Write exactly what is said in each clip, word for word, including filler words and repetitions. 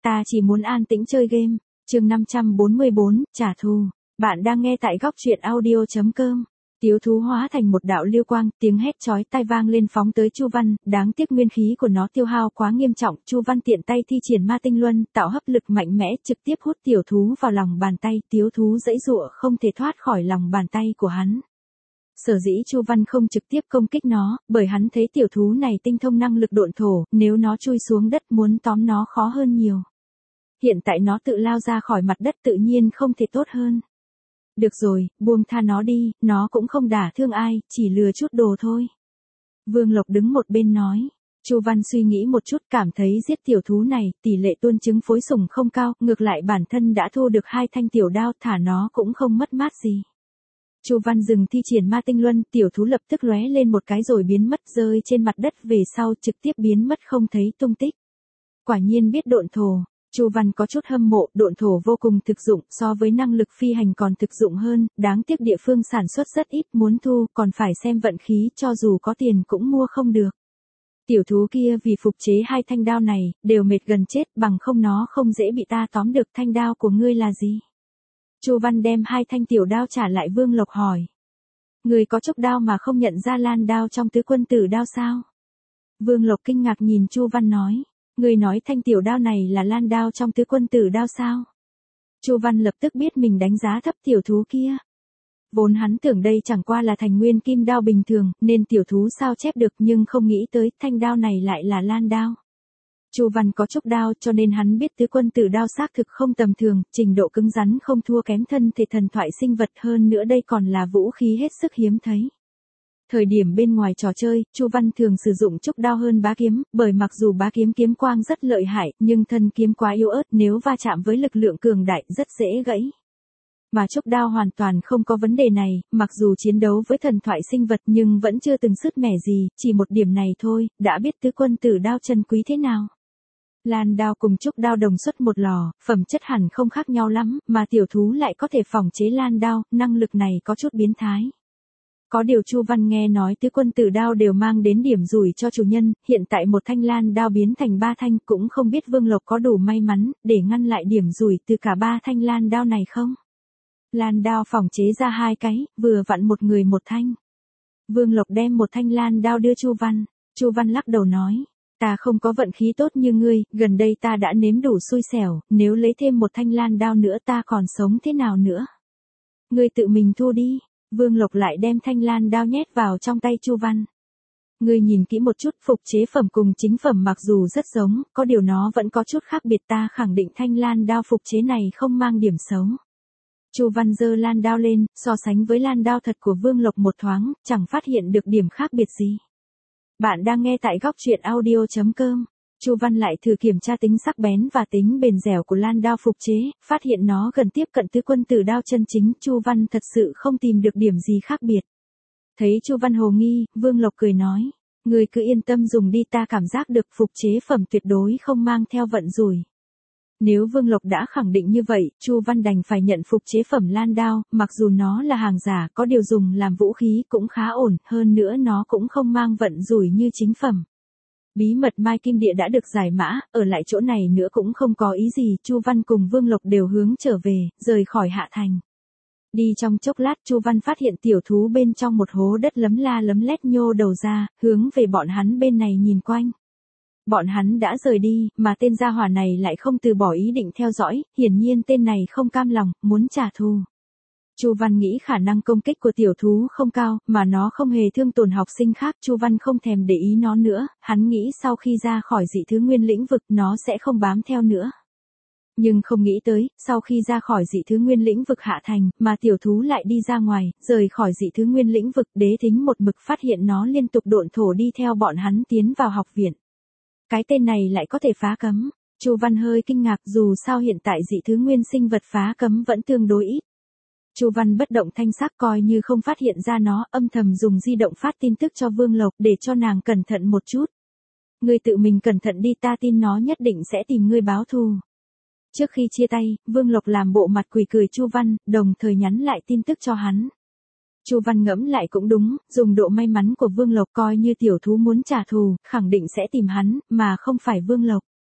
ta chỉ muốn an tĩnh chơi game. Chương năm trăm bốn mươi bốn, trả thù. Bạn đang nghe tại góc truyện audio chấm com. Tiếu thú hóa thành một đạo lưu quang, tiếng hét chói tai vang lên phóng tới Chu Văn, đáng tiếc nguyên khí của nó tiêu hao quá nghiêm trọng, Chu Văn tiện tay thi triển ma tinh luân, tạo hấp lực mạnh mẽ, trực tiếp hút tiểu thú vào lòng bàn tay, tiếu thú giãy giụa không thể thoát khỏi lòng bàn tay của hắn. Sở dĩ Chu Văn không trực tiếp công kích nó, bởi hắn thấy tiểu thú này tinh thông năng lực độn thổ, nếu nó chui xuống đất muốn tóm nó khó hơn nhiều. Hiện tại nó tự lao ra khỏi mặt đất tự nhiên không thể tốt hơn. Được rồi, buông tha nó đi, nó cũng không đả thương ai, chỉ lừa chút đồ thôi. Vương Lộc đứng một bên nói. Chu Văn suy nghĩ một chút cảm thấy giết tiểu thú này, tỷ lệ tuôn trứng phối sủng không cao, ngược lại bản thân đã thu được hai thanh tiểu đao, thả nó cũng không mất mát gì. Chu Văn dừng thi triển ma tinh luân, tiểu thú lập tức lóe lên một cái rồi biến mất rơi trên mặt đất về sau trực tiếp biến mất không thấy tung tích. Quả nhiên biết độn thổ. Chu Văn có chút hâm mộ, độn thổ vô cùng thực dụng, so với năng lực phi hành còn thực dụng hơn, đáng tiếc địa phương sản xuất rất ít, muốn thu còn phải xem vận khí, cho dù có tiền cũng mua không được. Tiểu thú kia vì phục chế hai thanh đao này, đều mệt gần chết, bằng không nó không dễ bị ta tóm được. Thanh đao của ngươi là gì? Chu Văn đem hai thanh tiểu đao trả lại. Vương Lộc hỏi. Ngươi có trúc đao mà không nhận ra lan đao trong tứ quân tử đao sao? Vương Lộc kinh ngạc nhìn Chu Văn nói. Ngươi nói thanh tiểu đao này là lan đao trong tứ quân tử đao sao? Chu Văn lập tức biết mình đánh giá thấp tiểu thú kia. Vốn hắn tưởng đây chẳng qua là thành nguyên kim đao bình thường, nên tiểu thú sao chép được, nhưng không nghĩ tới thanh đao này lại là lan đao. Chu Văn có trúc đao cho nên hắn biết tứ quân tử đao xác thực không tầm thường, trình độ cứng rắn không thua kém thân thể thần thoại sinh vật, hơn nữa đây còn là vũ khí hết sức hiếm thấy. Thời điểm bên ngoài trò chơi, Chu Văn thường sử dụng trúc đao hơn bá kiếm, bởi mặc dù bá kiếm kiếm quang rất lợi hại, nhưng thân kiếm quá yếu ớt, nếu va chạm với lực lượng cường đại rất dễ gãy. Mà trúc đao hoàn toàn không có vấn đề này, mặc dù chiến đấu với thần thoại sinh vật nhưng vẫn chưa từng sứt mẻ gì, chỉ một điểm này thôi, đã biết tứ quân tử đao chân quý thế nào. Lan đao cùng trúc đao đồng xuất một lò, phẩm chất hẳn không khác nhau lắm, mà tiểu thú lại có thể phòng chế lan đao, năng lực này có chút biến thái. Có điều Chu Văn nghe nói tứ quân tử đao đều mang đến điểm rủi cho chủ nhân, hiện tại một thanh lan đao biến thành ba thanh, cũng không biết Vương Lộc có đủ may mắn để ngăn lại điểm rủi từ cả ba thanh lan đao này không? Lan đao phòng chế ra hai cái, vừa vặn một người một thanh. Vương Lộc đem một thanh lan đao đưa Chu Văn. Chu Văn lắc đầu nói. Ta không có vận khí tốt như ngươi, gần đây ta đã nếm đủ xui xẻo, nếu lấy thêm một thanh lan đao nữa ta còn sống thế nào nữa? Ngươi tự mình thu đi. Vương Lộc lại đem thanh lan đao nhét vào trong tay Chu Văn. Ngươi nhìn kỹ một chút, phục chế phẩm cùng chính phẩm mặc dù rất giống, có điều nó vẫn có chút khác biệt, ta khẳng định thanh lan đao phục chế này không mang điểm xấu. Chu Văn giơ lan đao lên, so sánh với lan đao thật của Vương Lộc một thoáng, chẳng phát hiện được điểm khác biệt gì. Bạn đang nghe tại góc truyện audio chấm com. Chu Văn lại thử kiểm tra tính sắc bén và tính bền dẻo của lan đao phục chế, phát hiện nó gần tiếp cận tứ quân tử đao chân chính, Chu Văn thật sự không tìm được điểm gì khác biệt. Thấy Chu Văn hồ nghi, Vương Lộc cười nói, ngươi cứ yên tâm dùng đi, ta cảm giác được phục chế phẩm tuyệt đối không mang theo vận rủi. Nếu Vương Lộc đã khẳng định như vậy, Chu Văn đành phải nhận phục chế phẩm lan đao, mặc dù nó là hàng giả, có điều dùng làm vũ khí cũng khá ổn, hơn nữa nó cũng không mang vận rủi như chính phẩm. Bí mật Mai Kim Địa đã được giải mã, ở lại chỗ này nữa cũng không có ý gì, Chu Văn cùng Vương Lộc đều hướng trở về, rời khỏi Hạ Thành. Đi trong chốc lát Chu Văn phát hiện tiểu thú bên trong một hố đất lấm la lấm lét nhô đầu ra, hướng về bọn hắn bên này nhìn quanh. Bọn hắn đã rời đi, mà tên gia hỏa này lại không từ bỏ ý định theo dõi, hiển nhiên tên này không cam lòng, muốn trả thù. Chu Văn nghĩ khả năng công kích của tiểu thú không cao, mà nó không hề thương tổn học sinh khác, Chu Văn không thèm để ý nó nữa, hắn nghĩ sau khi ra khỏi dị thứ nguyên lĩnh vực nó sẽ không bám theo nữa. Nhưng không nghĩ tới, sau khi ra khỏi dị thứ nguyên lĩnh vực Hạ Thành, mà tiểu thú lại đi ra ngoài, rời khỏi dị thứ nguyên lĩnh vực, Đế Thính một mực phát hiện nó liên tục độn thổ đi theo bọn hắn tiến vào học viện. Cái tên này lại có thể phá cấm. Chu Văn hơi kinh ngạc, dù sao hiện tại dị thứ nguyên sinh vật phá cấm vẫn tương đối ít. Chu Văn bất động thanh sắc coi như không phát hiện ra nó, âm thầm dùng di động phát tin tức cho Vương Lộc để cho nàng cẩn thận một chút. Ngươi tự mình cẩn thận đi, ta tin nó nhất định sẽ tìm ngươi báo thù. Trước khi chia tay, Vương Lộc làm bộ mặt quỷ cười Chu Văn, đồng thời nhắn lại tin tức cho hắn. Chu Văn ngẫm lại cũng đúng, dùng độ may mắn của Vương Lộc coi như tiểu thú muốn trả thù, khẳng định sẽ tìm hắn, mà không phải Vương Lộc.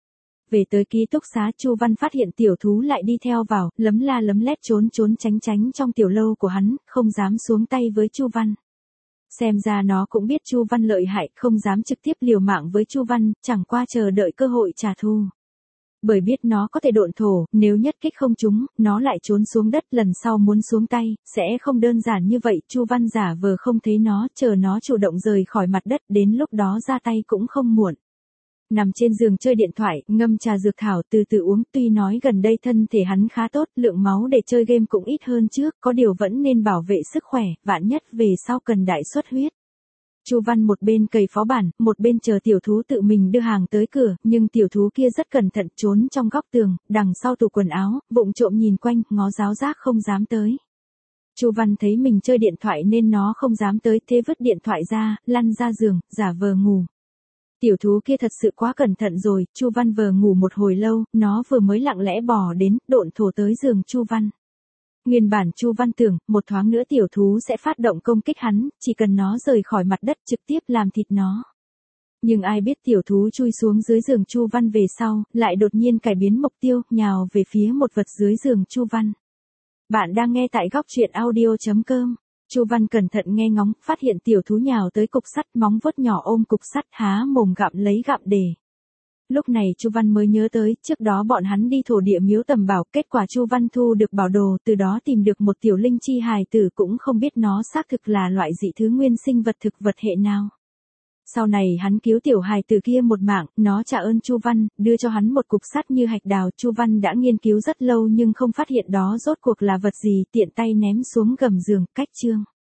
về tới ký túc xá Chu Văn phát hiện tiểu thú lại đi theo vào, lấm la lấm lét trốn trốn tránh tránh trong tiểu lâu của hắn, không dám xuống tay với Chu Văn. Xem ra nó cũng biết Chu Văn lợi hại, không dám trực tiếp liều mạng với Chu Văn, chẳng qua chờ đợi cơ hội trả thù. Bởi biết nó có thể độn thổ, nếu nhất kích không trúng, nó lại trốn xuống đất, lần sau muốn xuống tay, sẽ không đơn giản như vậy. Chu Văn giả vờ không thấy nó, chờ nó chủ động rời khỏi mặt đất, đến lúc đó ra tay cũng không muộn. Nằm trên giường chơi điện thoại, ngâm trà dược thảo từ từ uống, tuy nói gần đây thân thể hắn khá tốt, lượng máu để chơi game cũng ít hơn trước, có điều vẫn nên bảo vệ sức khỏe, vạn nhất về sau cần đại xuất huyết. Chu Văn một bên cày phó bản, một bên chờ tiểu thú tự mình đưa hàng tới cửa, nhưng tiểu thú kia rất cẩn thận trốn trong góc tường, đằng sau tủ quần áo, vụng trộm nhìn quanh, ngó giáo giác không dám tới. Chu Văn thấy mình chơi điện thoại nên nó không dám tới, thế vứt điện thoại ra, lăn ra giường, giả vờ ngủ. Tiểu thú kia thật sự quá cẩn thận rồi, Chu Văn vờ ngủ một hồi lâu, nó vừa mới lặng lẽ bò đến, độn thổ tới giường Chu Văn. Nguyên bản Chu Văn tưởng, một thoáng nữa tiểu thú sẽ phát động công kích hắn, chỉ cần nó rời khỏi mặt đất trực tiếp làm thịt nó. Nhưng ai biết tiểu thú chui xuống dưới giường Chu Văn về sau, lại đột nhiên cải biến mục tiêu, nhào về phía một vật dưới giường Chu Văn. Bạn đang nghe tại góc truyện audio chấm com. Chu Văn cẩn thận nghe ngóng, phát hiện tiểu thú nhào tới cục sắt, móng vuốt nhỏ ôm cục sắt, há mồm gặm lấy gặm để. Lúc này Chu Văn mới nhớ tới, trước đó bọn hắn đi thổ địa miếu tầm bảo, kết quả Chu Văn thu được bảo đồ, từ đó tìm được một tiểu linh chi hài tử, cũng không biết nó xác thực là loại dị thứ nguyên sinh vật thực vật hệ nào. Sau này hắn cứu tiểu hài tử kia một mạng, nó trả ơn Chu Văn, đưa cho hắn một cục sắt như hạch đào. Chu Văn đã nghiên cứu rất lâu nhưng không phát hiện đó rốt cuộc là vật gì, tiện tay ném xuống gầm giường, cách chương.